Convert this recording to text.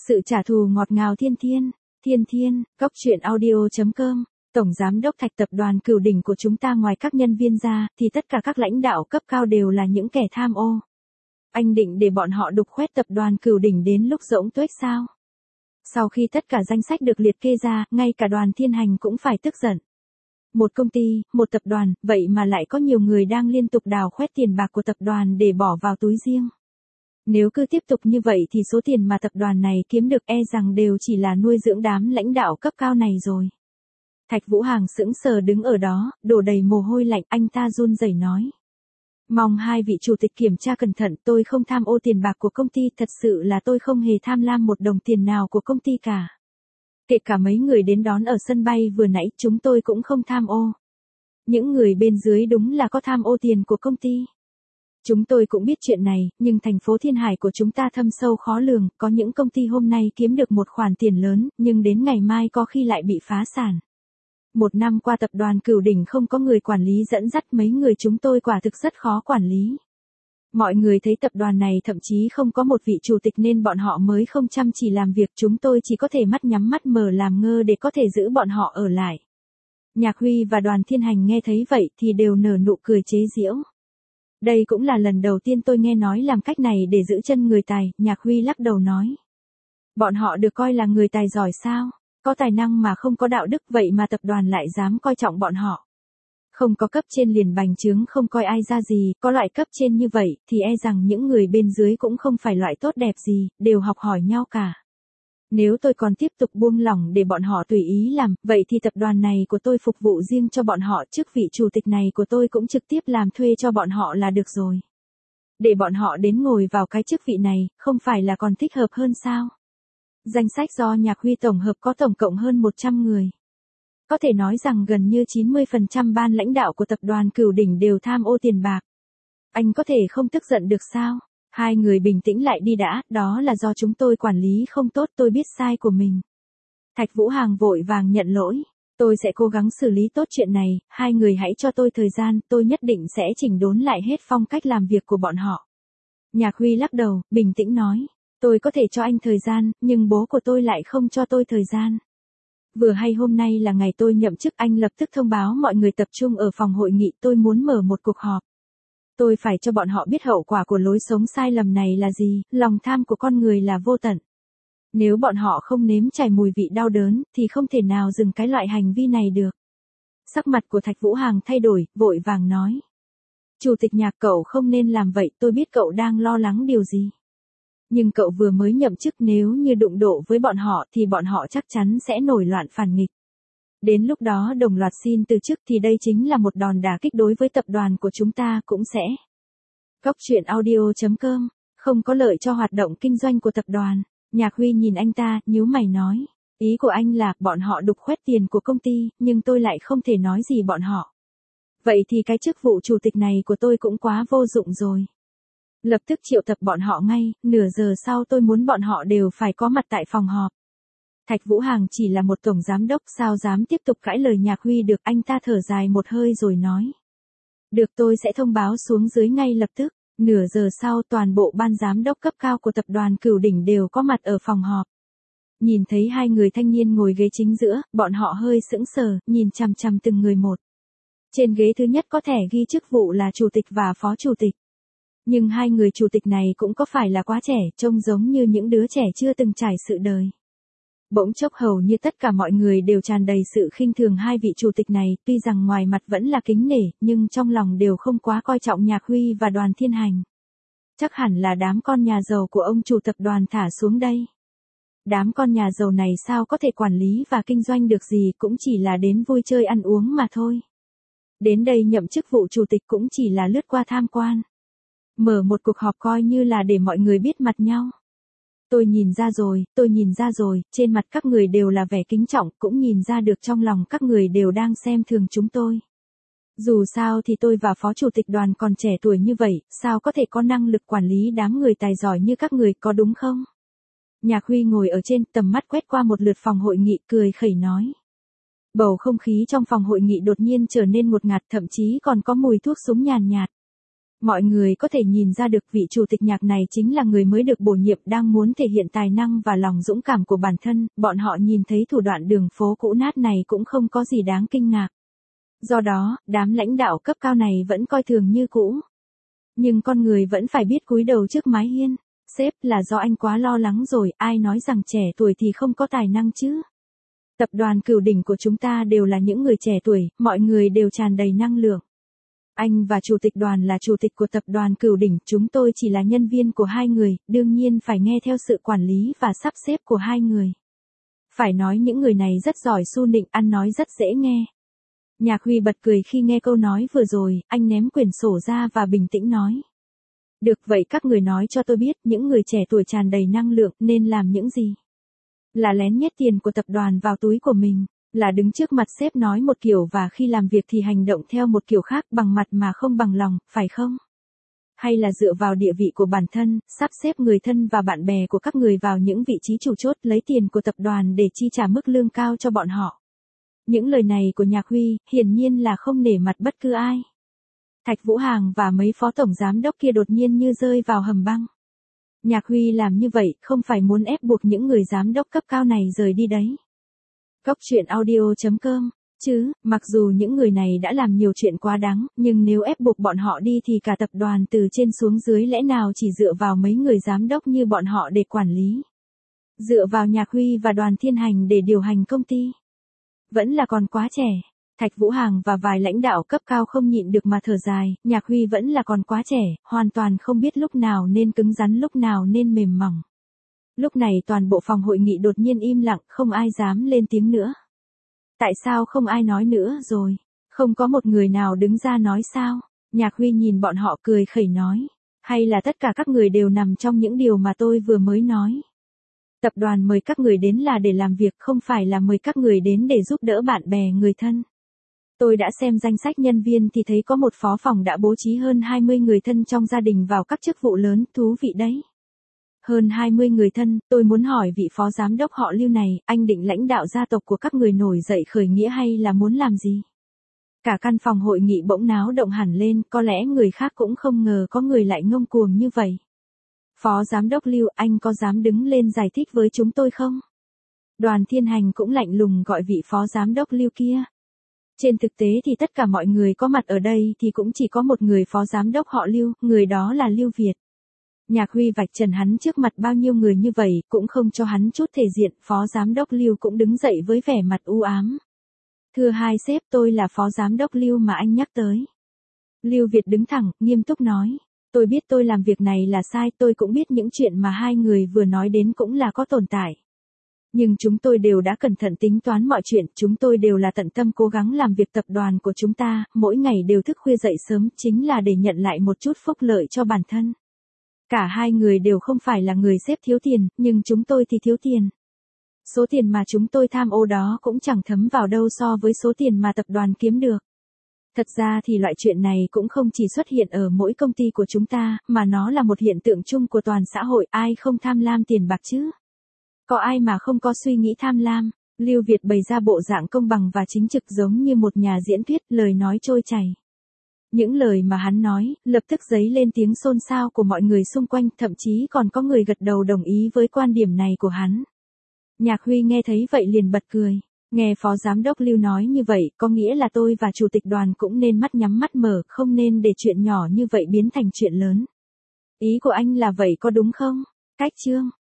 Sự trả thù ngọt ngào thiên thiên, thiên thiên, góc truyện audio.com. Tổng giám đốc Thạch tập đoàn Cửu Đỉnh của chúng ta ngoài các nhân viên ra, thì tất cả các lãnh đạo cấp cao đều là những kẻ tham ô. Anh định để bọn họ đục khoét tập đoàn Cửu Đỉnh đến lúc rỗng tuếch sao? Sau khi tất cả danh sách được liệt kê ra, ngay cả Đoàn Thiên Hành cũng phải tức giận. Một công ty, một tập đoàn, vậy mà lại có nhiều người đang liên tục đào khoét tiền bạc của tập đoàn để bỏ vào túi riêng. Nếu cứ tiếp tục như vậy thì số tiền mà tập đoàn này kiếm được rằng đều chỉ là nuôi dưỡng đám lãnh đạo cấp cao này rồi. Thạch Vũ Hàng sững sờ đứng ở đó, đổ đầy mồ hôi lạnh, anh ta run rẩy nói. Mong hai vị chủ tịch kiểm tra cẩn thận, tôi không tham ô tiền bạc của công ty, thật sự là tôi không hề tham lam một đồng tiền nào của công ty cả. Kể cả mấy người đến đón ở sân bay vừa nãy, chúng tôi cũng không tham ô. Những người bên dưới đúng là có tham ô tiền của công ty. Chúng tôi cũng biết chuyện này, nhưng thành phố Thiên Hải của chúng ta thâm sâu khó lường, có những công ty hôm nay kiếm được một khoản tiền lớn, nhưng đến ngày mai có khi lại bị phá sản. Một năm qua tập đoàn Cửu Đỉnh không có người quản lý dẫn dắt, mấy người chúng tôi quả thực rất khó quản lý. Mọi người thấy tập đoàn này thậm chí không có một vị chủ tịch nên bọn họ mới không chăm chỉ làm việc, chúng tôi chỉ có thể mắt nhắm mắt mở làm ngơ để có thể giữ bọn họ ở lại. Nhạc Huy và Đoàn Thiên Hành nghe thấy vậy thì đều nở nụ cười chế giễu. Đây cũng là lần đầu tiên tôi nghe nói làm cách này để giữ chân người tài, Nhạc Huy lắc đầu nói. Bọn họ được coi là người tài giỏi sao? Có tài năng mà không có đạo đức, vậy mà tập đoàn lại dám coi trọng bọn họ. Không có cấp trên liền bành trướng không coi ai ra gì, có loại cấp trên như vậy thì rằng những người bên dưới cũng không phải loại tốt đẹp gì, đều học hỏi nhau cả. Nếu tôi còn tiếp tục buông lỏng để bọn họ tùy ý làm, vậy thì tập đoàn này của tôi phục vụ riêng cho bọn họ, chức vị chủ tịch này của tôi cũng trực tiếp làm thuê cho bọn họ là được rồi. Để bọn họ đến ngồi vào cái chức vị này, không phải là còn thích hợp hơn sao? Danh sách do Nhạc Huy tổng hợp có tổng cộng hơn 100 người. Có thể nói rằng gần như 90% ban lãnh đạo của tập đoàn Cửu Đỉnh đều tham ô tiền bạc. Anh có thể không tức giận được sao? Hai người bình tĩnh lại đi đã, đó là do chúng tôi quản lý không tốt, tôi biết sai của mình. Thạch Vũ Hàng vội vàng nhận lỗi. Tôi sẽ cố gắng xử lý tốt chuyện này, hai người hãy cho tôi thời gian, tôi nhất định sẽ chỉnh đốn lại hết phong cách làm việc của bọn họ. Nhạc Huy lắc đầu, bình tĩnh nói. Tôi có thể cho anh thời gian, nhưng bố của tôi lại không cho tôi thời gian. Vừa hay hôm nay là ngày tôi nhậm chức, anh lập tức thông báo mọi người tập trung ở phòng hội nghị, tôi muốn mở một cuộc họp. Tôi phải cho bọn họ biết hậu quả của lối sống sai lầm này là gì, lòng tham của con người là vô tận. Nếu bọn họ không nếm trải mùi vị đau đớn, thì không thể nào dừng cái loại hành vi này được. Sắc mặt của Thạch Vũ Hàng thay đổi, vội vàng nói. Chủ tịch Nhạc, cậu không nên làm vậy, tôi biết cậu đang lo lắng điều gì. Nhưng cậu vừa mới nhậm chức, nếu như đụng độ với bọn họ thì bọn họ chắc chắn sẽ nổi loạn phản nghịch. Đến lúc đó đồng loạt xin từ chức thì đây chính là một đòn đả kích đối với tập đoàn của chúng ta cũng sẽ. Góc truyện audio.com, không có lợi cho hoạt động kinh doanh của tập đoàn. Nhạc Huy nhìn anh ta, nhíu mày nói. Ý của anh là bọn họ đục khoét tiền của công ty, nhưng tôi lại không thể nói gì bọn họ. Vậy thì cái chức vụ chủ tịch này của tôi cũng quá vô dụng rồi. Lập tức triệu tập bọn họ ngay, nửa giờ sau tôi muốn bọn họ đều phải có mặt tại phòng họp. Thạch Vũ Hàng chỉ là một tổng giám đốc, sao dám tiếp tục cãi lời Nhạc Huy được, anh ta thở dài một hơi rồi nói. Được, tôi sẽ thông báo xuống dưới ngay lập tức. Nửa giờ sau toàn bộ ban giám đốc cấp cao của tập đoàn Cửu Đỉnh đều có mặt ở phòng họp. Nhìn thấy hai người thanh niên ngồi ghế chính giữa, bọn họ hơi sững sờ, nhìn chằm chằm từng người một. Trên ghế thứ nhất có thẻ ghi chức vụ là chủ tịch và phó chủ tịch. Nhưng hai người chủ tịch này cũng có phải là quá trẻ, trông giống như những đứa trẻ chưa từng trải sự đời. Bỗng chốc hầu như tất cả mọi người đều tràn đầy sự khinh thường hai vị chủ tịch này, tuy rằng ngoài mặt vẫn là kính nể, nhưng trong lòng đều không quá coi trọng Nhạc Huy và Đoàn Thiên Hành. Chắc hẳn là đám con nhà giàu của ông chủ tập đoàn thả xuống đây. Đám con nhà giàu này sao có thể quản lý và kinh doanh được gì, cũng chỉ là đến vui chơi ăn uống mà thôi. Đến đây nhậm chức vụ chủ tịch cũng chỉ là lướt qua tham quan. Mở một cuộc họp coi như là để mọi người biết mặt nhau. Tôi nhìn ra rồi, trên mặt các người đều là vẻ kính trọng, cũng nhìn ra được trong lòng các người đều đang xem thường chúng tôi. Dù sao thì tôi và phó chủ tịch đoàn còn trẻ tuổi như vậy, sao có thể có năng lực quản lý đám người tài giỏi như các người, có đúng không? Nhạc Huy ngồi ở trên, tầm mắt quét qua một lượt phòng hội nghị, cười khẩy nói. Bầu không khí trong phòng hội nghị đột nhiên trở nên ngột ngạt, thậm chí còn có mùi thuốc súng nhàn nhạt. Mọi người có thể nhìn ra được vị chủ tịch nhạc này chính là người mới được bổ nhiệm đang muốn thể hiện tài năng và lòng dũng cảm của bản thân, bọn họ nhìn thấy thủ đoạn đường phố cũ nát này cũng không có gì đáng kinh ngạc. Do đó, đám lãnh đạo cấp cao này vẫn coi thường như cũ. Nhưng con người vẫn phải biết cúi đầu trước mái hiên. Sếp, là do anh quá lo lắng rồi, ai nói rằng trẻ tuổi thì không có tài năng chứ. Tập đoàn Cửu Đỉnh của chúng ta đều là những người trẻ tuổi, mọi người đều tràn đầy năng lượng. Anh và chủ tịch đoàn là chủ tịch của tập đoàn Cửu Đỉnh, chúng tôi chỉ là nhân viên của hai người, đương nhiên phải nghe theo sự quản lý và sắp xếp của hai người. Phải nói những người này rất giỏi su nịnh, ăn nói rất dễ nghe. Nhạc Huy bật cười khi nghe câu nói vừa rồi, anh ném quyển sổ ra và bình tĩnh nói. Được vậy các người nói cho tôi biết những người trẻ tuổi tràn đầy năng lượng nên làm những gì? Là lén nhét tiền của tập đoàn vào túi của mình, là đứng trước mặt sếp nói một kiểu và khi làm việc thì hành động theo một kiểu khác bằng mặt mà không bằng lòng, phải không? Hay là dựa vào địa vị của bản thân, sắp xếp người thân và bạn bè của các người vào những vị trí chủ chốt lấy tiền của tập đoàn để chi trả mức lương cao cho bọn họ? Những lời này của Nhạc Huy, hiển nhiên là không nể mặt bất cứ ai. Thạch Vũ Hàng và mấy phó tổng giám đốc kia đột nhiên như rơi vào hầm băng. Nhạc Huy làm như vậy không phải muốn ép buộc những người giám đốc cấp cao này rời đi đấy. Cốc truyện audio.com, chứ, mặc dù những người này đã làm nhiều chuyện quá đáng, nhưng nếu ép buộc bọn họ đi thì cả tập đoàn từ trên xuống dưới lẽ nào chỉ dựa vào mấy người giám đốc như bọn họ để quản lý. Dựa vào Nhạc Huy và Đoàn Thiên Hành để điều hành công ty. Vẫn là còn quá trẻ. Thạch Vũ Hàng và vài lãnh đạo cấp cao không nhịn được mà thở dài, Nhạc Huy vẫn là còn quá trẻ, hoàn toàn không biết lúc nào nên cứng rắn lúc nào nên mềm mỏng. Lúc này toàn bộ phòng hội nghị đột nhiên im lặng, không ai dám lên tiếng nữa. Tại sao không ai nói nữa rồi? Không có một người nào đứng ra nói sao? Nhạc Huy nhìn bọn họ cười khẩy nói. Hay là tất cả các người đều nằm trong những điều mà tôi vừa mới nói? Tập đoàn mời các người đến là để làm việc, không phải là mời các người đến để giúp đỡ bạn bè người thân. Tôi đã xem danh sách nhân viên thì thấy có một phó phòng đã bố trí hơn 20 người thân trong gia đình vào các chức vụ lớn, thú vị đấy. Hơn 20 người thân, tôi muốn hỏi vị phó giám đốc họ Lưu này, anh định lãnh đạo gia tộc của các người nổi dậy khởi nghĩa hay là muốn làm gì? Cả căn phòng hội nghị bỗng náo động hẳn lên, có lẽ người khác cũng không ngờ có người lại ngông cuồng như vậy. Phó giám đốc Lưu, anh có dám đứng lên giải thích với chúng tôi không? Đoàn Thiên Hành cũng lạnh lùng gọi vị phó giám đốc Lưu kia. Trên thực tế thì tất cả mọi người có mặt ở đây thì cũng chỉ có một người phó giám đốc họ Lưu, người đó là Lưu Việt. Nhạc Huy vạch trần hắn trước mặt bao nhiêu người như vậy, cũng không cho hắn chút thể diện, phó giám đốc Lưu cũng đứng dậy với vẻ mặt u ám. Thưa hai sếp, tôi là phó giám đốc Lưu mà anh nhắc tới. Lưu Việt đứng thẳng, nghiêm túc nói. Tôi biết tôi làm việc này là sai, tôi cũng biết những chuyện mà hai người vừa nói đến cũng là có tồn tại. Nhưng chúng tôi đều đã cẩn thận tính toán mọi chuyện, chúng tôi đều là tận tâm cố gắng làm việc tập đoàn của chúng ta, mỗi ngày đều thức khuya dậy sớm, chính là để nhận lại một chút phúc lợi cho bản thân. Cả hai người đều không phải là người sếp thiếu tiền, nhưng chúng tôi thì thiếu tiền. Số tiền mà chúng tôi tham ô đó cũng chẳng thấm vào đâu so với số tiền mà tập đoàn kiếm được. Thật ra thì loại chuyện này cũng không chỉ xuất hiện ở mỗi công ty của chúng ta, mà nó là một hiện tượng chung của toàn xã hội, ai không tham lam tiền bạc chứ? Có ai mà không có suy nghĩ tham lam? Lưu Việt bày ra bộ dạng công bằng và chính trực giống như một nhà diễn thuyết, lời nói trôi chảy. Những lời mà hắn nói, lập tức dấy lên tiếng xôn xao của mọi người xung quanh, thậm chí còn có người gật đầu đồng ý với quan điểm này của hắn. Nhạc Huy nghe thấy vậy liền bật cười. Nghe phó giám đốc Lưu nói như vậy, có nghĩa là tôi và chủ tịch đoàn cũng nên mắt nhắm mắt mở, không nên để chuyện nhỏ như vậy biến thành chuyện lớn. Ý của anh là vậy có đúng không? Cách chương